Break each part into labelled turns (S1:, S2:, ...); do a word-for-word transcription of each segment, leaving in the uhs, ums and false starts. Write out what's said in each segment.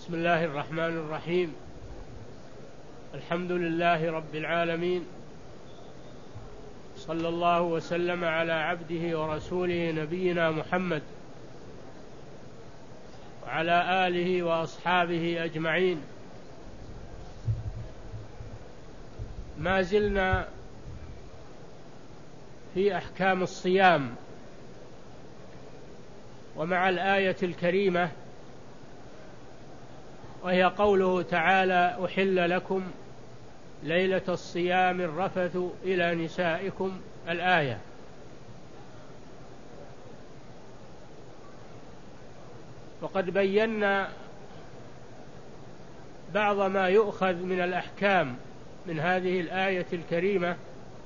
S1: بسم الله الرحمن الرحيم. الحمد لله رب العالمين، صلى الله وسلم على عبده ورسوله نبينا محمد وعلى آله وأصحابه أجمعين. ما زلنا في أحكام الصيام، ومع الآية الكريمة وهي قوله تعالى: أحل لكم ليلة الصيام الرفث إلى نسائكم، الآية. وقد بينا بعض ما يؤخذ من الأحكام من هذه الآية الكريمة،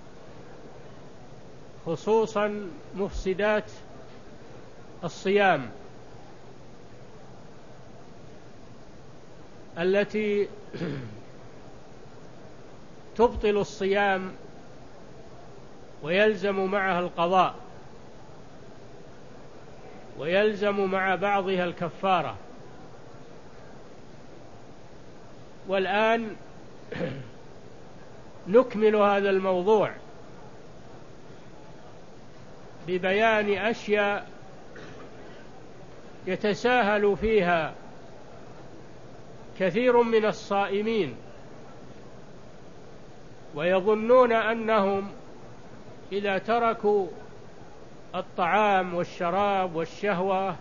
S1: خصوصا مفسدات الصيام التي تبطل الصيام ويلزم معها القضاء، ويلزم مع بعضها الكفارة. والآن نكمل هذا الموضوع ببيان أشياء يتساهل فيها كثير من الصائمين، ويظنون أنهم إذا تركوا الطعام والشراب والشهوة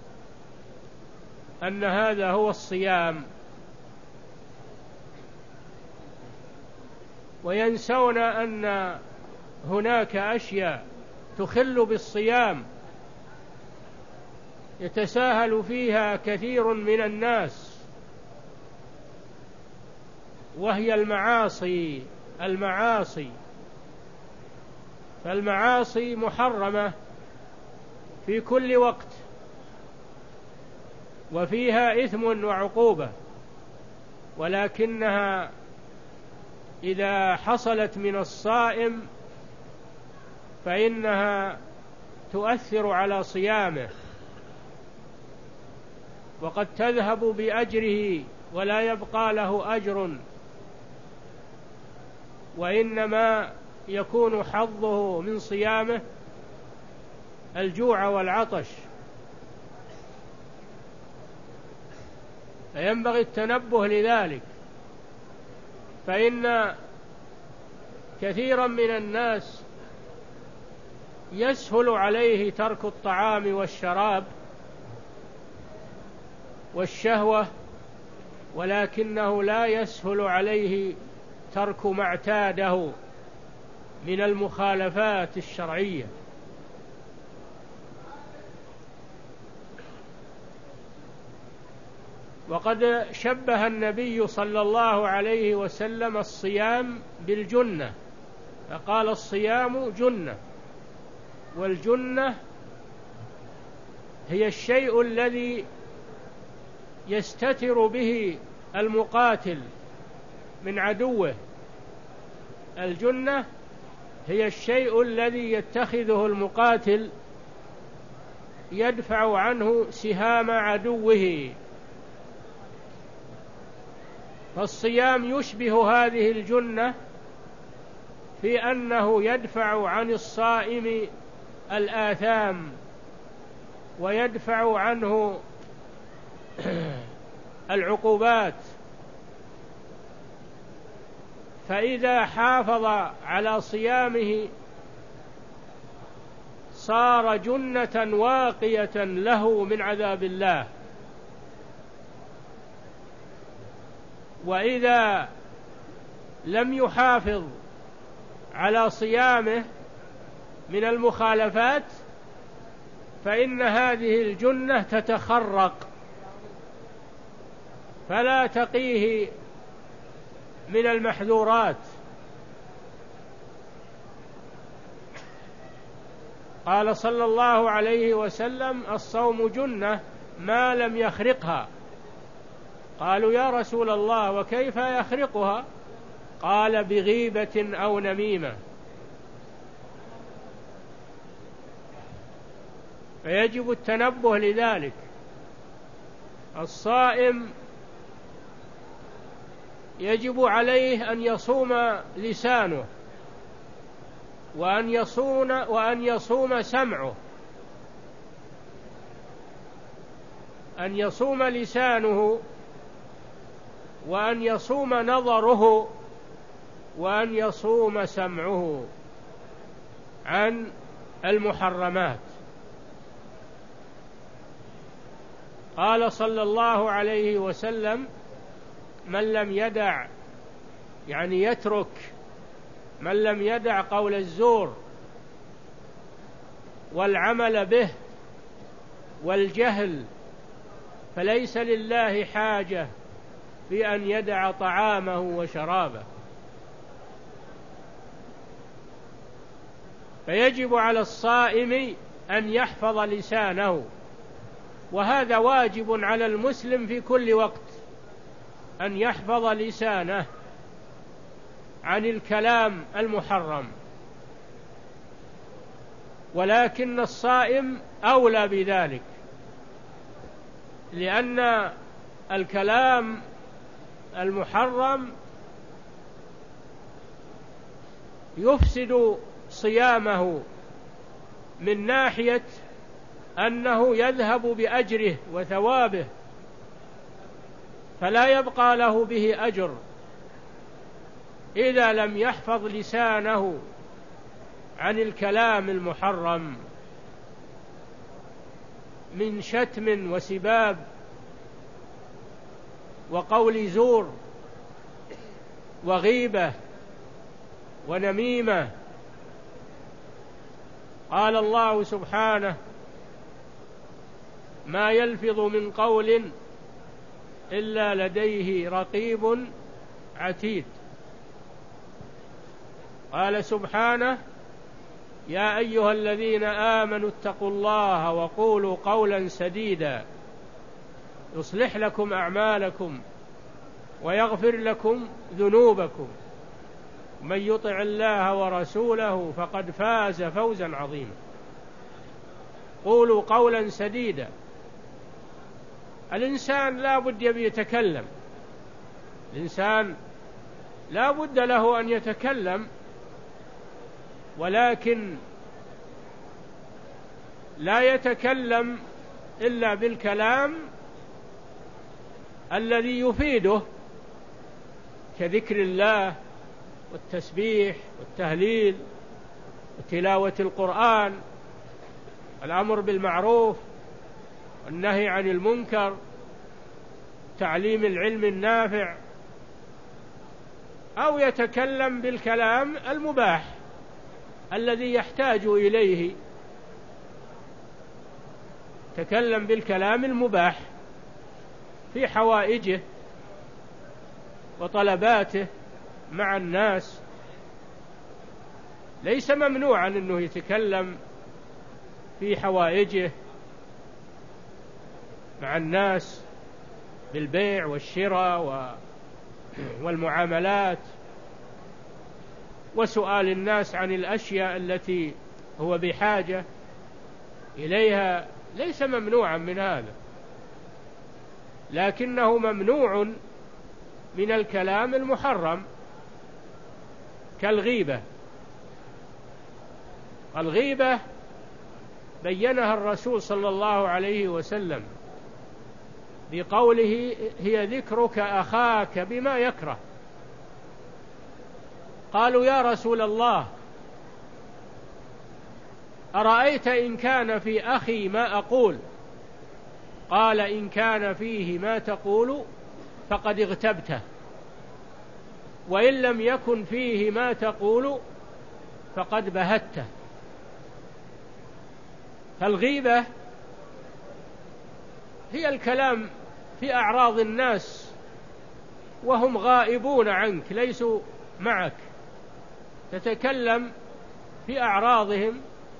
S1: أن هذا هو الصيام، وينسون أن هناك أشياء تخل بالصيام يتساهل فيها كثير من الناس، وهي المعاصي. المعاصي فالمعاصي محرمة في كل وقت، وفيها إثم وعقوبة، ولكنها إذا حصلت من الصائم فإنها تؤثر على صيامه، وقد تذهب بأجره ولا يبقى له أجر، وإنما يكون حظه من صيامه الجوع والعطش. فينبغي التنبه لذلك، فإن كثيرا من الناس يسهل عليه ترك الطعام والشراب والشهوة، ولكنه لا يسهل عليه ترك ما اعتاده من المخالفات الشرعية. وقد شبه النبي صلى الله عليه وسلم الصيام بالجنة، فقال: الصيام جنة. والجنة هي الشيء الذي يستتر به المقاتل من عدوه. الجنة هي الشيء الذي يتخذه المقاتل يدفع عنه سهام عدوه. فالصيام يشبه هذه الجنة في أنه يدفع عن الصائم الآثام، ويدفع عنه العقوبات. فإذا حافظ على صيامه صار جنة واقية له من عذاب الله، وإذا لم يحافظ على صيامه من المخالفات فإن هذه الجنة تتخرق فلا تقيه من المحذورات. قال صلى الله عليه وسلم: الصوم جنة ما لم يخرقها. قالوا: يا رسول الله، وكيف يخرقها؟ قال: بغيبة أو نميمة. فيجب التنبه لذلك. الصائم يجب عليه أن يصوم لسانه، وأن يصون وأن يصوم سمعه، أن يصوم لسانه، وأن يصوم نظره، وأن يصوم سمعه عن المحرمات. قال صلى الله عليه وسلم: من لم يدع، يعني يترك، من لم يدع قول الزور والعمل به والجهل فليس لله حاجة في أن يدع طعامه وشرابه. فيجب على الصائم أن يحفظ لسانه، وهذا واجب على المسلم في كل وقت، أن يحفظ لسانه عن الكلام المحرم. ولكن الصائم أولى بذلك، لأن الكلام المحرم يفسد صيامه من ناحية أنه يذهب بأجره وثوابه، فلا يبقى له به أجر إذا لم يحفظ لسانه عن الكلام المحرم من شتم وسباب وقول زور وغيبة ونميمة. قال الله سبحانه: ما يلفظ من قول إلا لديه رقيب عتيد. قال سبحانه: يا أيها الذين آمنوا اتقوا الله وقولوا قولا سديدا يصلح لكم أعمالكم ويغفر لكم ذنوبكم، من يطع الله ورسوله فقد فاز فوزا عظيما. قولوا قولا سديدا. الإنسان لا بد يبي يتكلم، الإنسان لا بد له أن يتكلم، ولكن لا يتكلم إلا بالكلام الذي يفيده، كذكر الله والتسبيح والتهليل وتلاوة القرآن، الأمر بالمعروف والنهي عن المنكر، تعليم العلم النافع، أو يتكلم بالكلام المباح الذي يحتاج إليه، تكلم بالكلام المباح في حوائجه وطلباته مع الناس. ليس ممنوعا أنه يتكلم في حوائجه مع الناس بالبيع والشراء والمعاملات وسؤال الناس عن الأشياء التي هو بحاجة إليها، ليس ممنوعا من هذا، لكنه ممنوع من الكلام المحرم كالغيبة. الغيبة بينها الرسول صلى الله عليه وسلم بقوله: هي ذكرك أخاك بما يكره. قالوا: يا رسول الله، أرأيت إن كان في أخي ما أقول؟ قال: إن كان فيه ما تقول فقد اغتبته، وإن لم يكن فيه ما تقول فقد بهته. فالغيبة هي الكلام في أعراض الناس وهم غائبون عنك، ليسوا معك، تتكلم في أعراضهم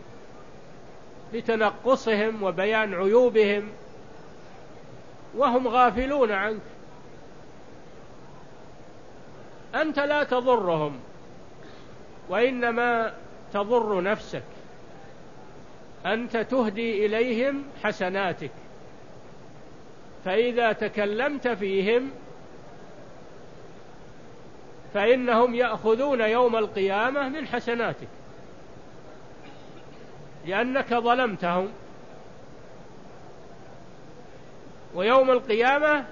S1: لتنقصهم وبيان عيوبهم وهم غافلون عنك. أنت لا تضرهم، وإنما تضر نفسك، أنت تهدي إليهم حسناتك، فإذا تكلمت فيهم فإنهم يأخذون يوم القيامة من حسناتك لأنك ظلمتهم، ويوم القيامة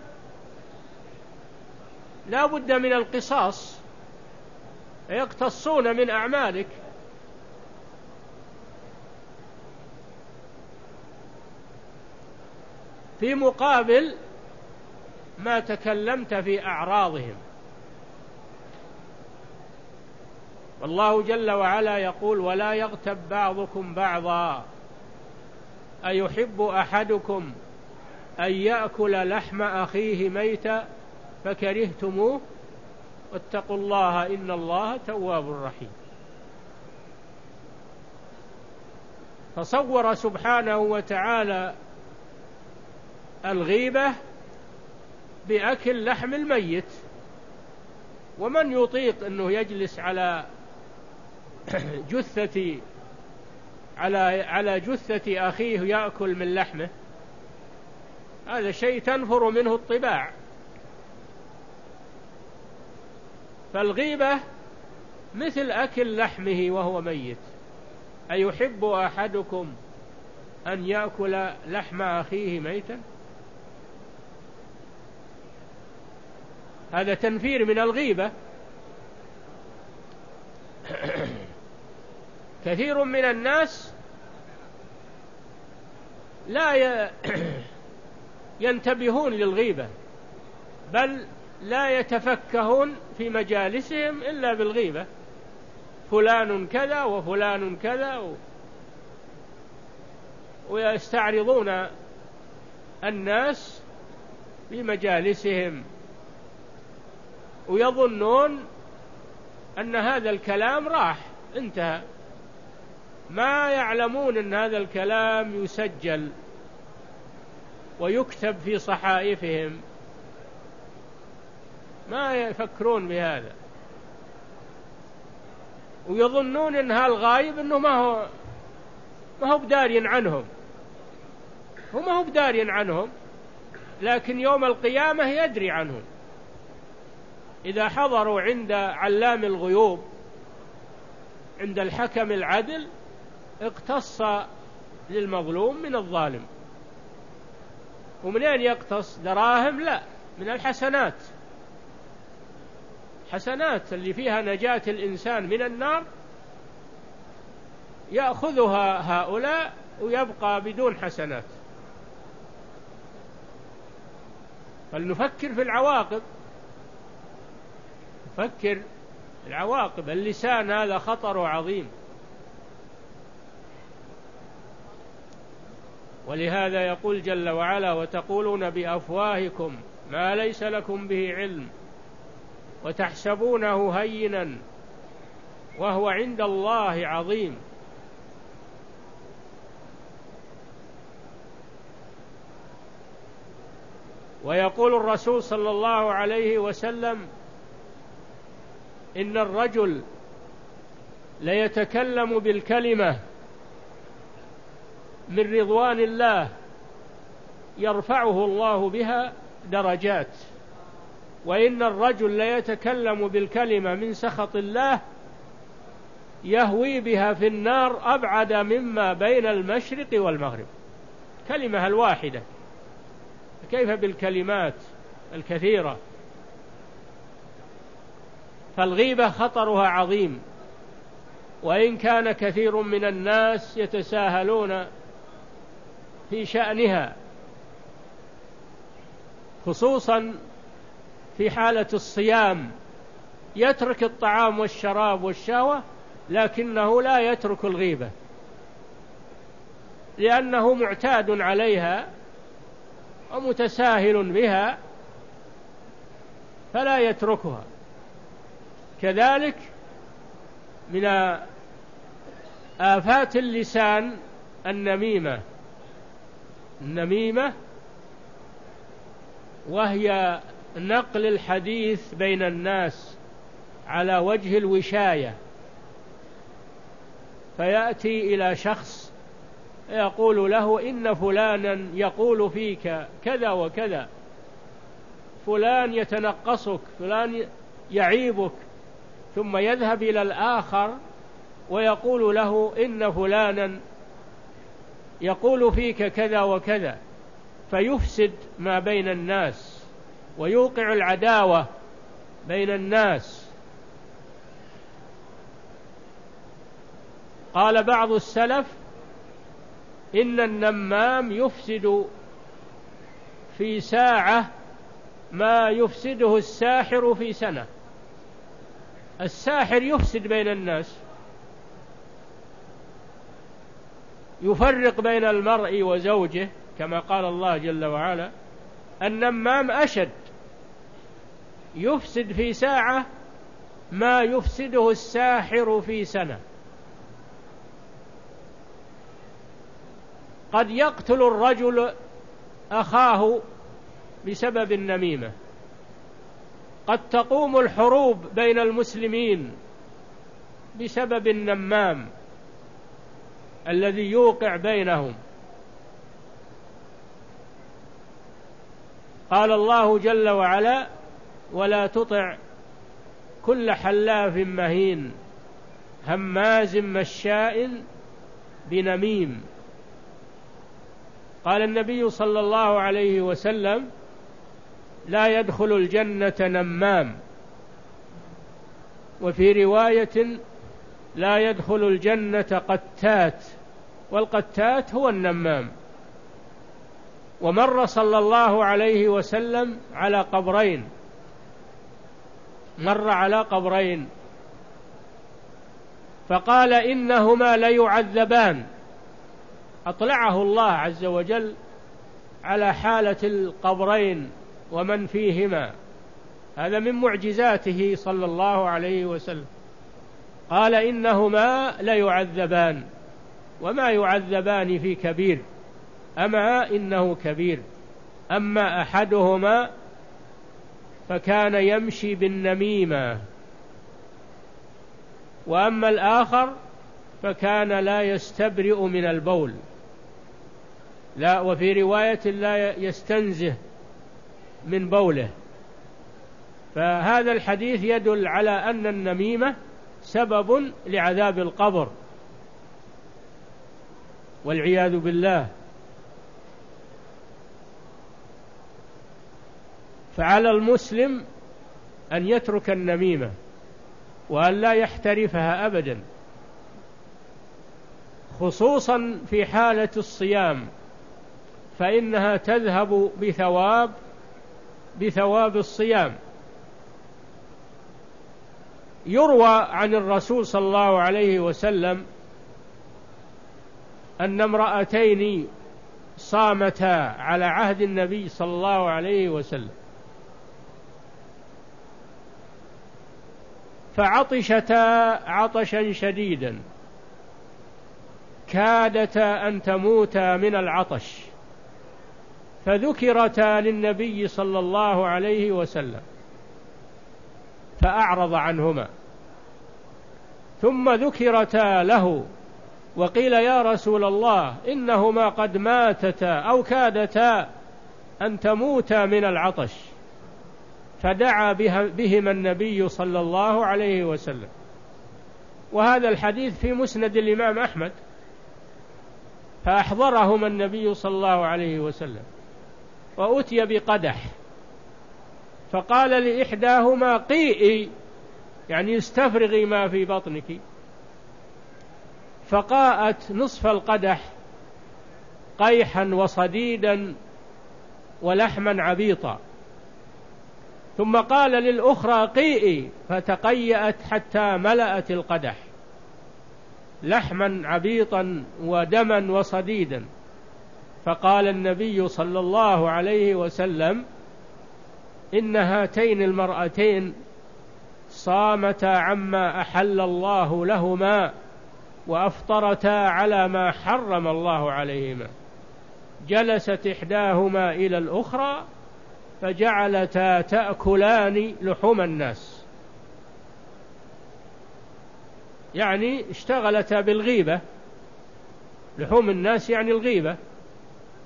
S1: لا بد من القصاص، يقتصون من أعمالك. في مقابل ما تكلمت في أعراضهم. والله جل وعلا يقول: ولا يغتب بعضكم بعضا أيحب أحدكم أن يأكل لحم أخيه ميتا فكرهتموه واتقوا الله إن الله تواب رحيم. فصور سبحانه وتعالى الغيبة بأكل لحم الميت، ومن يطيق أنه يجلس على جثة على على جثة أخيه يأكل من لحمه؟ هذا شيء تنفر منه الطباع. فالغيبة مثل أكل لحمه وهو ميت. أيحب أحدكم أن يأكل لحم أخيه ميتا؟ هذا تنفير من الغيبة. كثير من الناس لا ينتبهون للغيبة، بل لا يتفكهون في مجالسهم إلا بالغيبة. فلان كذا وفلان كذا و... ويستعرضون الناس في مجالسهم، ويظنون أن هذا الكلام راح انتهى. ما يعلمون أن هذا الكلام يسجل ويكتب في صحائفهم، ما يفكرون بهذا، ويظنون أن هالغايب أنه ما هو ما هو بداري عنهم، هو ما هو بداري عنهم، لكن يوم القيامة يدري عنهم. إذا حضروا عند علام الغيوب عند الحكم العدل اقتص للمظلوم من الظالم. ومن أين يقتص؟ دراهم؟ لا، من الحسنات. حسنات اللي فيها نجاة الإنسان من النار يأخذها هؤلاء ويبقى بدون حسنات. فلنفكر في العواقب، نفكر العواقب. اللسان هذا خطر عظيم، ولهذا يقول جل وعلا: وتقولون بأفواهكم ما ليس لكم به علم وتحسبونه هينا وهو عند الله عظيم. ويقول الرسول صلى الله عليه وسلم: إن الرجل ليتكلم بالكلمة من رضوان الله يرفعه الله بها درجات، وإن الرجل ليتكلم بالكلمة من سخط الله يهوي بها في النار أبعد مما بين المشرق والمغرب. كلمة الواحدة، كيف بالكلمات الكثيرة؟ فالغيبة خطرها عظيم، وإن كان كثير من الناس يتساهلون في شأنها، خصوصا في حالة الصيام، يترك الطعام والشراب والشهوة لكنه لا يترك الغيبة، لأنه معتاد عليها ومتساهل بها فلا يتركها. كذلك من آفات اللسان النميمة. النميمة وهي نقل الحديث بين الناس على وجه الوشاية، فيأتي إلى شخص يقول له: إن فلانا يقول فيك كذا وكذا، فلان يتنقصك، فلان يعيبك، ثم يذهب إلى الآخر ويقول له إن فلانا يقول فيك كذا وكذا، فيفسد ما بين الناس ويوقع العداوة بين الناس. قال بعض السلف إن النمام يفسد في ساعة ما يفسده الساحر في سنة. الساحر يفسد بين الناس، يفرق بين المرء وزوجه كما قال الله جل وعلا. النمام أشد، يفسد في ساعة ما يفسده الساحر في سنة. قد يقتل الرجل أخاه بسبب النميمة، قد تقوم الحروب بين المسلمين بسبب النمام الذي يوقع بينهم. قال الله جل وعلا: ولا تطع كل حلاف مهين هماز مشاء بنميم. قال النبي صلى الله عليه وسلم: لا يدخل الجنة نمام. وفي رواية: لا يدخل الجنة قتات، والقتات هو النمام. ومر صلى الله عليه وسلم على قبرين، مر على قبرين فقال: إنهما ليعذبان. أطلعه الله عز وجل على حالة القبرين ومن فيهما، هذا من معجزاته صلى الله عليه وسلم. قال: إنهما ليعذبان وما يعذبان في كبير، أما إنه كبير. أما أحدهما فكان يمشي بالنميمة، وأما الآخر فكان لا يستبرئ من البول، لا، وفي رواية لا يستنزه من بوله. فهذا الحديث يدل على أن النميمة سبب لعذاب القبر والعياذ بالله. فعلى المسلم أن يترك النميمة وأن لا يحترفها أبدا، خصوصا في حالة الصيام، فإنها تذهب بثواب بثواب الصيام. يروى عن الرسول صلى الله عليه وسلم أن امرأتين صامتا على عهد النبي صلى الله عليه وسلم، فعطشتا عطشا شديدا، كادتا أن تموتا من العطش، فذكرتا للنبي صلى الله عليه وسلم فأعرض عنهما، ثم ذكرتا له وقيل: يا رسول الله، إنهما قد ماتتا أو كادتا أن تموتا من العطش، فدعا بهما النبي صلى الله عليه وسلم. وهذا الحديث في مسند الإمام أحمد. فأحضرهما النبي صلى الله عليه وسلم وأتي بقدح، فقال لإحداهما: قيئي، يعني استفرغي ما في بطنك. فقاءت نصف القدح قيحا وصديدا ولحما عبيطا، ثم قال للأخرى: قيئي، فتقيأت حتى ملأت القدح لحما عبيطا ودما وصديدا. فقال النبي صلى الله عليه وسلم: إن هاتين المرأتين صامتا عما أحل الله لهما وأفطرتا على ما حرم الله عليهما. جلست إحداهما إلى الأخرى فجعلتا تأكلان لحوم الناس، يعني اشتغلتا بالغيبة، لحوم الناس يعني الغيبة.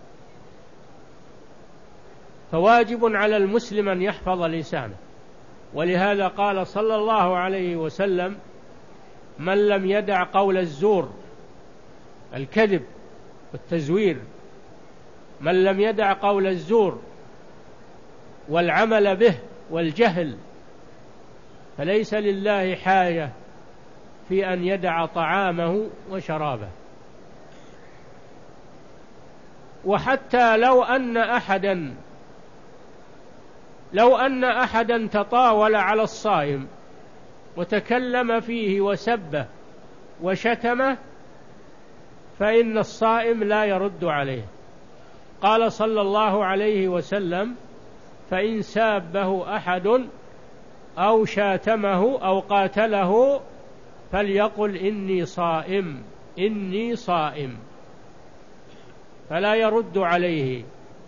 S1: فواجب على المسلم أن يحفظ لسانه ولهذا قال صلى الله عليه وسلم: من لم يدع قول الزور، الكذب والتزوير، من لم يدع قول الزور والعمل به والجهل فليس لله حاجة في أن يدع طعامه وشرابه. وحتى لو أن أحدا لو أن أحدا تطاول على الصائم وتكلم فيه وسبه وشتمه فإن الصائم لا يرد عليه. قال صلى الله عليه وسلم: فإن سابه أحد أو شاتمه أو قاتله فليقل إني صائم إني صائم، فلا يرد عليه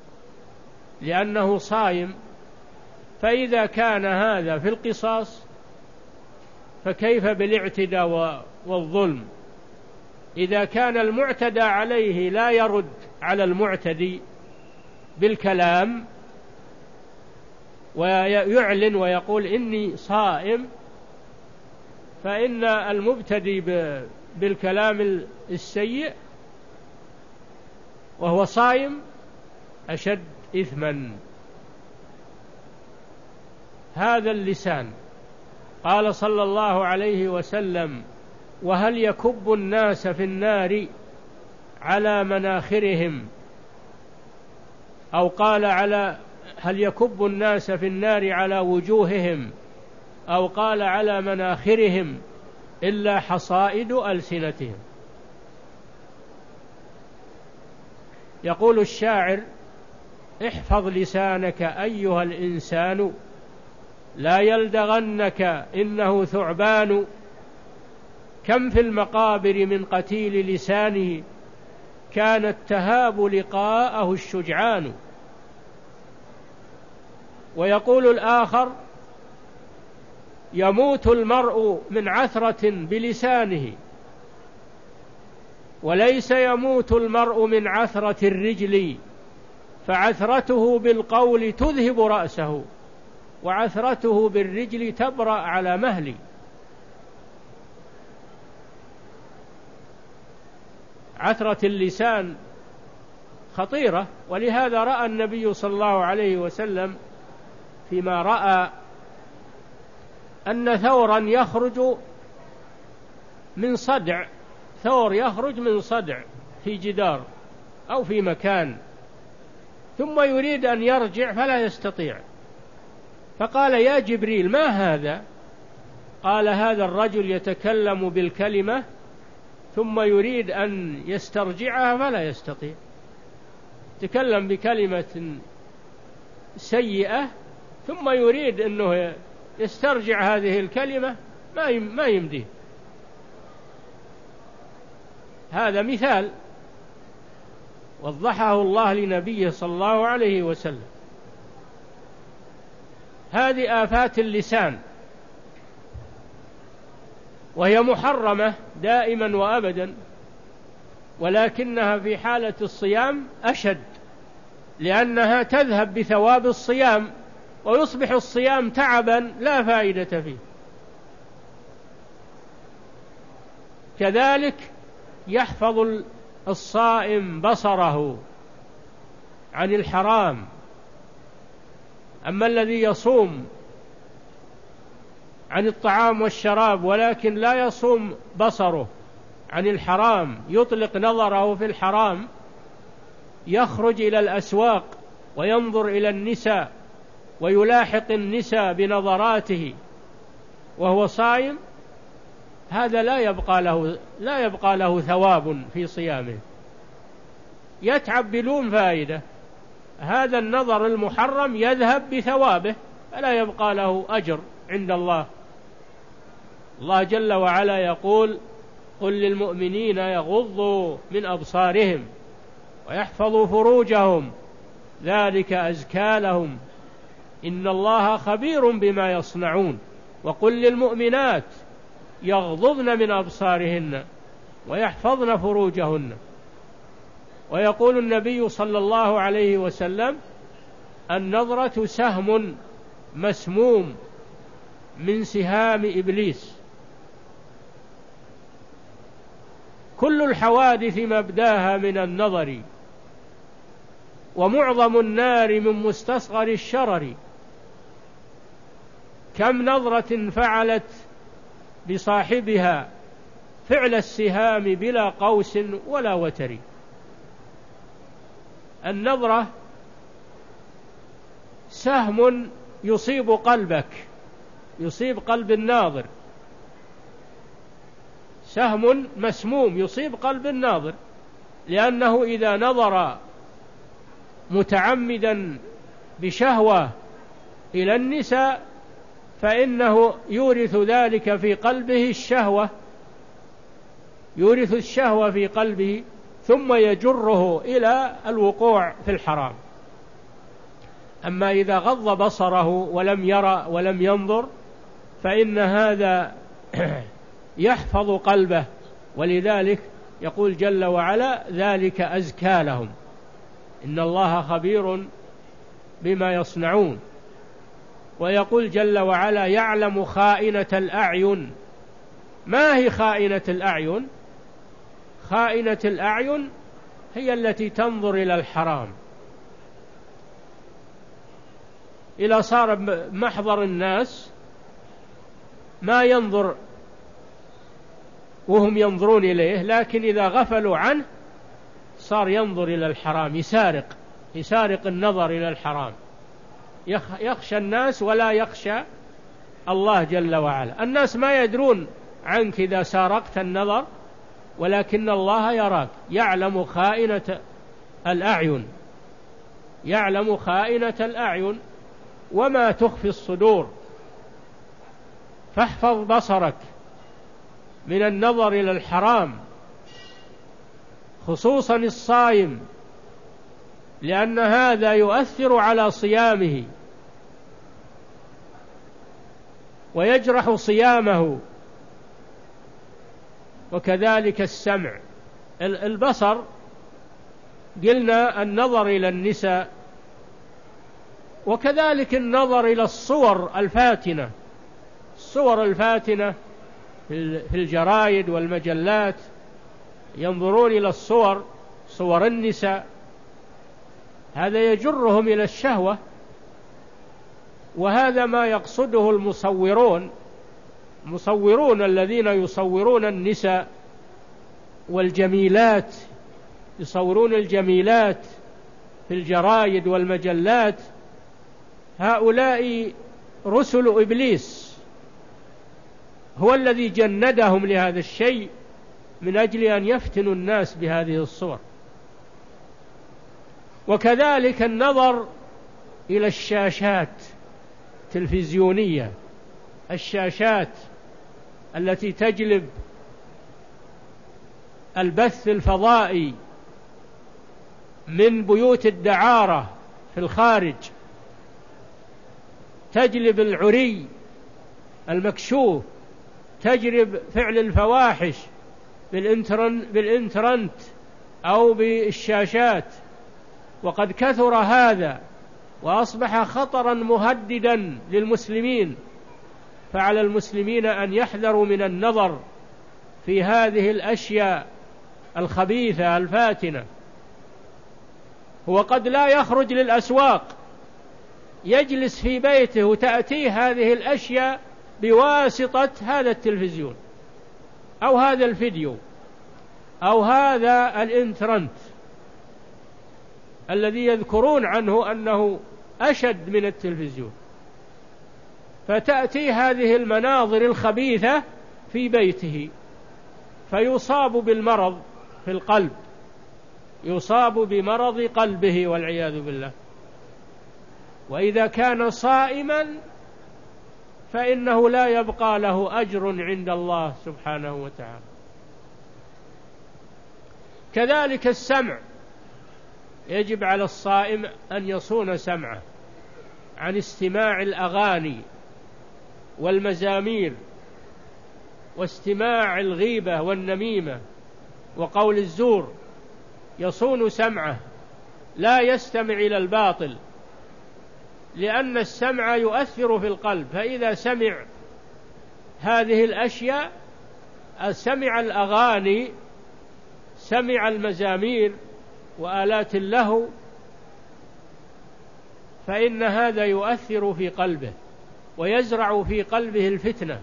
S1: لأنه صائم. فإذا كان هذا في القصاص فكيف بالاعتداء والظلم؟ إذا كان المعتدى عليه لا يرد على المعتدي بالكلام ويعلن ويقول إني صائم، فإن المبتدي بالكلام السيء وهو صائم أشد إثما. هذا اللسان. قال صلى الله عليه وسلم: وهل يكب الناس في النار على مناخرهم، أو قال على هل يكب الناس في النار على وجوههم، أو قال على مناخرهم إلا حصائد ألسنتهم. يقول الشاعر: احفظ لسانك أيها الإنسان لا يلدغنك إنه ثعبان، كم في المقابر من قتيل لسانه كانت تهاب لقاءه الشجعان. ويقول الآخر: يموت المرء من عثرة بلسانه وليس يموت المرء من عثرة الرجل، فعثرته بالقول تذهب رأسه وعثرته بالرجل تبرأ على مهل. عثرة اللسان خطيرة، ولهذا رأى النبي صلى الله عليه وسلم فيما رأى أن ثورا يخرج من صدع ثور يخرج من صدع في جدار أو في مكان، ثم يريد أن يرجع فلا يستطيع، فقال: يا جبريل ما هذا؟ قال: هذا الرجل يتكلم بالكلمة ثم يريد أن يسترجعها فلا يستطيع. تكلم بكلمة سيئة ثم يريد أنه يسترجع هذه الكلمة ما يمديه. هذا مثال وضحه الله لنبيه صلى الله عليه وسلم. هذه آفات اللسان، وهي محرمة دائما وأبدا، ولكنها في حالة الصيام أشد، لأنها تذهب بثواب الصيام ويصبح الصيام تعبا لا فائدة فيه. كذلك يحفظ الصائم بصره عن الحرام. أما الذي يصوم عن الطعام والشراب ولكن لا يصوم بصره عن الحرام، يطلق نظره في الحرام، يخرج إلى الأسواق وينظر إلى النساء ويلاحق النساء بنظراته وهو صائم، هذا لا يبقى له لا يبقى له ثواب في صيامه، يتعب بدون فائدة. هذا النظر المحرم يذهب بثوابه فلا يبقى له أجر عند الله. الله جل وعلا يقول: قل للمؤمنين يغضوا من أبصارهم ويحفظوا فروجهم ذلك أزكى لهم إن الله خبير بما يصنعون. وقل للمؤمنات يغضضن من أبصارهن ويحفظن فروجهن. ويقول النبي صلى الله عليه وسلم: النظرة سهم مسموم من سهام إبليس. كل الحوادث مبداها من النظر، ومعظم النار من مستصغر الشرر. كم نظرة فعلت بصاحبها فعل السهام بلا قوس ولا وتر. النظرة سهم يصيب قلبك، يصيب قلب الناظر، سهم مسموم يصيب قلب الناظر، لأنه إذا نظر متعمدا بشهوة إلى النساء فإنه يورث ذلك في قلبه الشهوة، يورث الشهوة في قلبه، ثم يجره إلى الوقوع في الحرام. أما إذا غض بصره ولم يرى ولم ينظر فإن هذا يحفظ قلبه، ولذلك يقول جل وعلا: ذلك أزكى لهم، إن الله خبير بما يصنعون. ويقول جل وعلا: يعلم خائنة الأعين. ما هي خائنة الأعين؟ خائنة الأعين هي التي تنظر إلى الحرام، إلى صار محضر الناس ما ينظر وهم ينظرون إليه، لكن إذا غفلوا عنه صار ينظر إلى الحرام، يسارق يسارق النظر إلى الحرام، يخشى الناس ولا يخشى الله جل وعلا. الناس ما يدرون عنك إذا سارقت النظر، ولكن الله يراك، يعلم خائنة الأعين، يعلم خائنة الأعين وما تخفي الصدور. فاحفظ بصرك من النظر إلى الحرام، خصوصا الصائم، لأن هذا يؤثر على صيامه ويجرح صيامه. وكذلك السمع. البصر قلنا النظر إلى النساء، وكذلك النظر إلى الصور الفاتنة، الصور الفاتنة في الجرائد والمجلات، ينظرون إلى الصور، صور النساء، هذا يجرهم إلى الشهوة. وهذا ما يقصده المصورون، المصورون الذين يصورون النساء والجميلات، يصورون الجميلات في الجرائد والمجلات، هؤلاء رسل إبليس، هو الذي جندهم لهذا الشيء من أجل أن يفتنوا الناس بهذه الصور. وكذلك النظر إلى الشاشات التلفزيونية، الشاشات التي تجلب البث الفضائي من بيوت الدعارة في الخارج، تجلب العري المكشوف، تجلب فعل الفواحش بالإنترنت أو بالشاشات. وقد كثر هذا وأصبح خطرا مهددا للمسلمين، فعلى المسلمين أن يحذروا من النظر في هذه الأشياء الخبيثة الفاتنة. هو قد لا يخرج للأسواق، يجلس في بيته وتأتيه هذه الأشياء بواسطة هذا التلفزيون أو هذا الفيديو أو هذا الإنترنت الذي يذكرون عنه أنه أشد من التلفزيون. فتأتي هذه المناظر الخبيثة في بيته فيصاب بالمرض في القلب، يصاب بمرض قلبه والعياذ بالله. وإذا كان صائما فإنه لا يبقى له أجر عند الله سبحانه وتعالى. كذلك السمع، يجب على الصائم أن يصون سمعه عن استماع الأغاني والمزامير واستماع الغيبة والنميمة وقول الزور، يصون سمعه لا يستمع إلى الباطل، لأن السمع يؤثر في القلب، فإذا سمع هذه الأشياء، سمع الأغاني، سمع المزامير وآلات اللهو، فإن هذا يؤثر في قلبه ويزرع في قلبه الفتنة.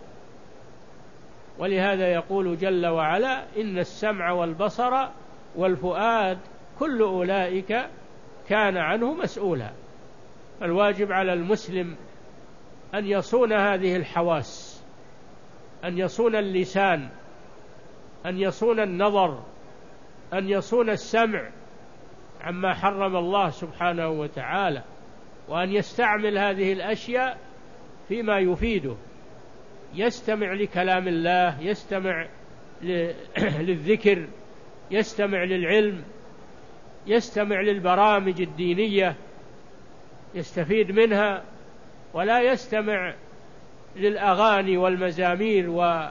S1: ولهذا يقول جل وعلا: إن السمع والبصر والفؤاد كل أولئك كان عنه مسؤولا. الواجب على المسلم أن يصون هذه الحواس، أن يصون اللسان، أن يصون النظر، أن يصون السمع عما حرم الله سبحانه وتعالى، وأن يستعمل هذه الأشياء فيما يفيده، يستمع لكلام الله، يستمع للذكر، يستمع للعلم، يستمع للبرامج الدينية يستفيد منها، ولا يستمع للأغاني والمزامير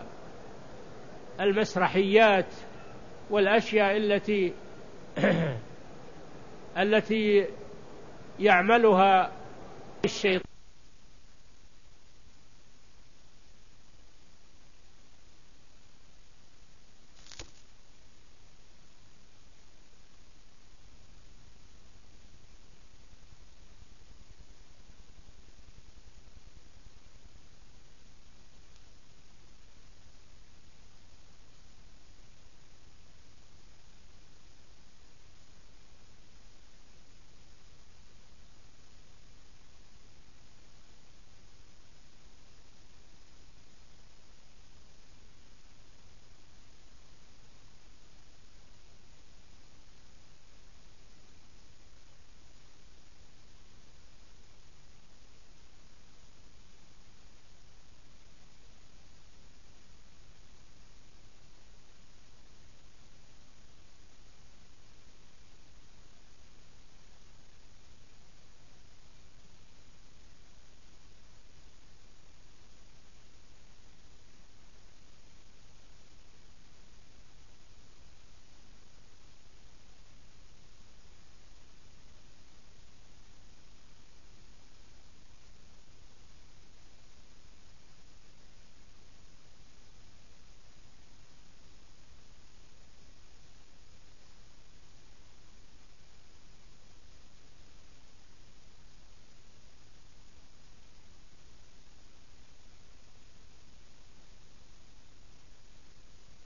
S1: والمسرحيات والأشياء التي التي يعملها الشيطان.